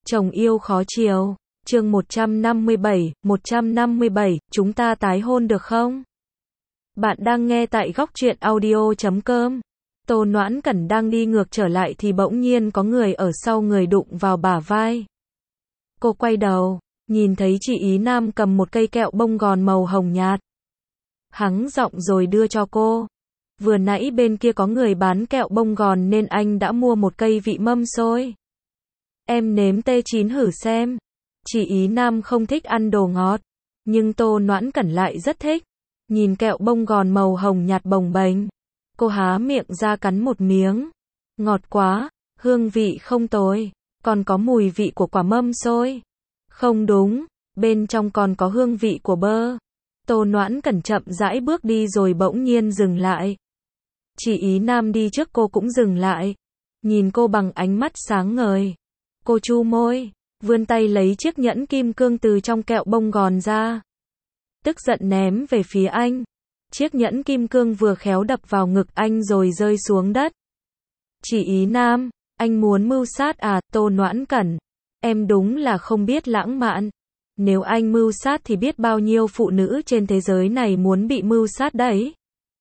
Chồng yêu khó chiều. Chương 157, chúng ta tái hôn được không? Bạn đang nghe tại góc truyện audio.com. Tô Noãn Cẩn đang đi ngược trở lại thì bỗng nhiên có người ở sau người đụng vào bả vai. Cô quay đầu, nhìn thấy chị Ý Nam cầm một cây kẹo bông gòn màu hồng nhạt. Hắng giọng rồi đưa cho cô. Vừa nãy bên kia có người bán kẹo bông gòn nên anh đã mua một cây vị mâm xôi. Em nếm T9 thử xem. Chị Ý Nam không thích ăn đồ ngọt, nhưng Tô Noãn Cẩn lại rất thích. Nhìn kẹo bông gòn màu hồng nhạt bồng bềnh, cô há miệng ra cắn một miếng. Ngọt quá, hương vị không tồi, còn có mùi vị của quả mâm xôi. Không đúng, bên trong còn có hương vị của bơ. Tô Noãn Cẩn chậm rãi bước đi rồi bỗng nhiên dừng lại. Chị Ý Nam đi trước cô cũng dừng lại, nhìn cô bằng ánh mắt sáng ngời. Cô chu môi, vươn tay lấy chiếc nhẫn kim cương từ trong kẹo bông gòn ra. Tức giận ném về phía anh. Chiếc nhẫn kim cương vừa khéo đập vào ngực anh rồi rơi xuống đất. Chị Ý Nam, anh muốn mưu sát à? Tô Noãn Cẩn, em đúng là không biết lãng mạn. Nếu anh mưu sát thì biết bao nhiêu phụ nữ trên thế giới này muốn bị mưu sát đấy.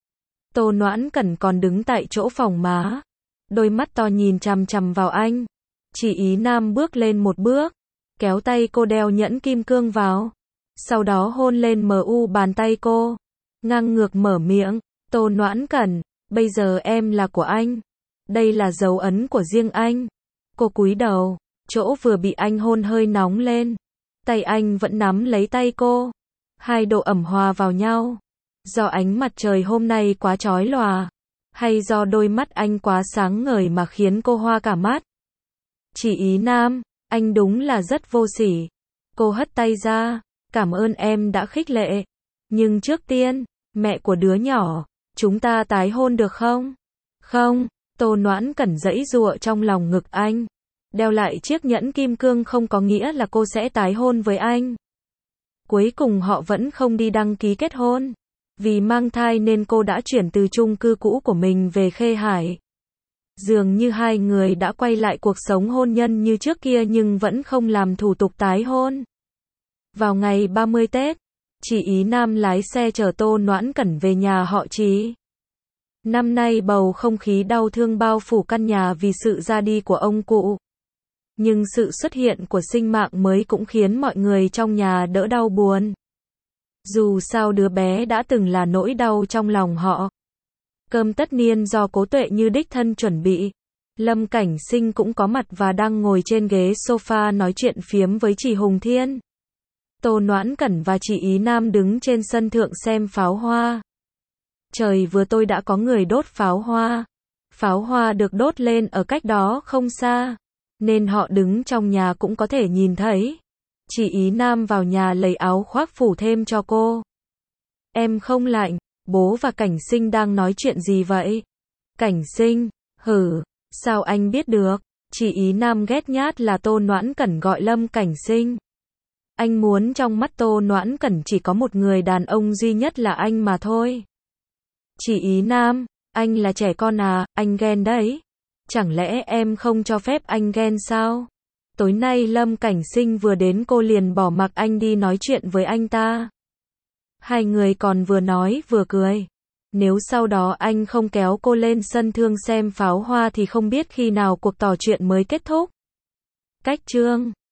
Tô Noãn Cẩn còn đứng tại chỗ phòng má, đôi mắt to nhìn chằm chằm vào anh. Chị Ý Nam bước lên một bước, kéo tay cô đeo nhẫn kim cương vào, sau đó hôn lên bàn tay cô, ngang ngược mở miệng. Tô Noãn Cẩn, bây giờ em là của anh, đây là dấu ấn của riêng anh. Cô cúi đầu, chỗ vừa bị anh hôn hơi nóng lên, tay anh vẫn nắm lấy tay cô, hai độ ẩm hòa vào nhau. Do ánh mặt trời hôm nay quá chói lòa, hay do đôi mắt anh quá sáng ngời mà khiến cô hoa cả mắt? Chị Ý Nam, anh đúng là rất vô sỉ. Cô hất tay ra, cảm ơn em đã khích lệ. Nhưng trước tiên, mẹ của đứa nhỏ, chúng ta tái hôn được không? Không, Tô Noãn Cẩn giãy giụa trong lòng ngực anh. Đeo lại chiếc nhẫn kim cương không có nghĩa là cô sẽ tái hôn với anh. Cuối cùng họ vẫn không đi đăng ký kết hôn. Vì mang thai nên cô đã chuyển từ chung cư cũ của mình về Khê Hải. Dường như hai người đã quay lại cuộc sống hôn nhân như trước kia nhưng vẫn không làm thủ tục tái hôn. Vào ngày 30 Tết, chị Ý Nam lái xe chở Tô Noãn Cẩn về nhà họ Trí. Năm nay bầu không khí đau thương bao phủ căn nhà vì sự ra đi của ông cụ. Nhưng sự xuất hiện của sinh mạng mới cũng khiến mọi người trong nhà đỡ đau buồn. Dù sao đứa bé đã từng là nỗi đau trong lòng họ. Cơm tất niên do Cố Tuệ Như đích thân chuẩn bị. Lâm Cảnh Sinh cũng có mặt và đang ngồi trên ghế sofa nói chuyện phiếm với chị Hùng Thiên. Tô Noãn Cẩn và chị Ý Nam đứng trên sân thượng xem pháo hoa. Trời vừa tối đã có người đốt pháo hoa. Pháo hoa được đốt lên ở cách đó không xa, nên họ đứng trong nhà cũng có thể nhìn thấy. Chị Ý Nam vào nhà lấy áo khoác phủ thêm cho cô. Em không lạnh, bố và Cảnh Sinh đang nói chuyện gì vậy? Cảnh Sinh, hử, sao anh biết được? Chị Ý Nam ghét nhát là Tô Noãn Cẩn gọi Lâm Cảnh Sinh. Anh muốn trong mắt Tô Noãn Cẩn chỉ có một người đàn ông duy nhất là anh mà thôi. Chị Ý Nam, anh là trẻ con à, anh ghen đấy. Chẳng lẽ em không cho phép anh ghen sao? Tối nay Lâm Cảnh Sinh vừa đến cô liền bỏ mặc anh đi nói chuyện với anh ta. Hai người còn vừa nói vừa cười. Nếu sau đó anh không kéo cô lên sân thượng xem pháo hoa thì không biết khi nào cuộc trò chuyện mới kết thúc. Cách chương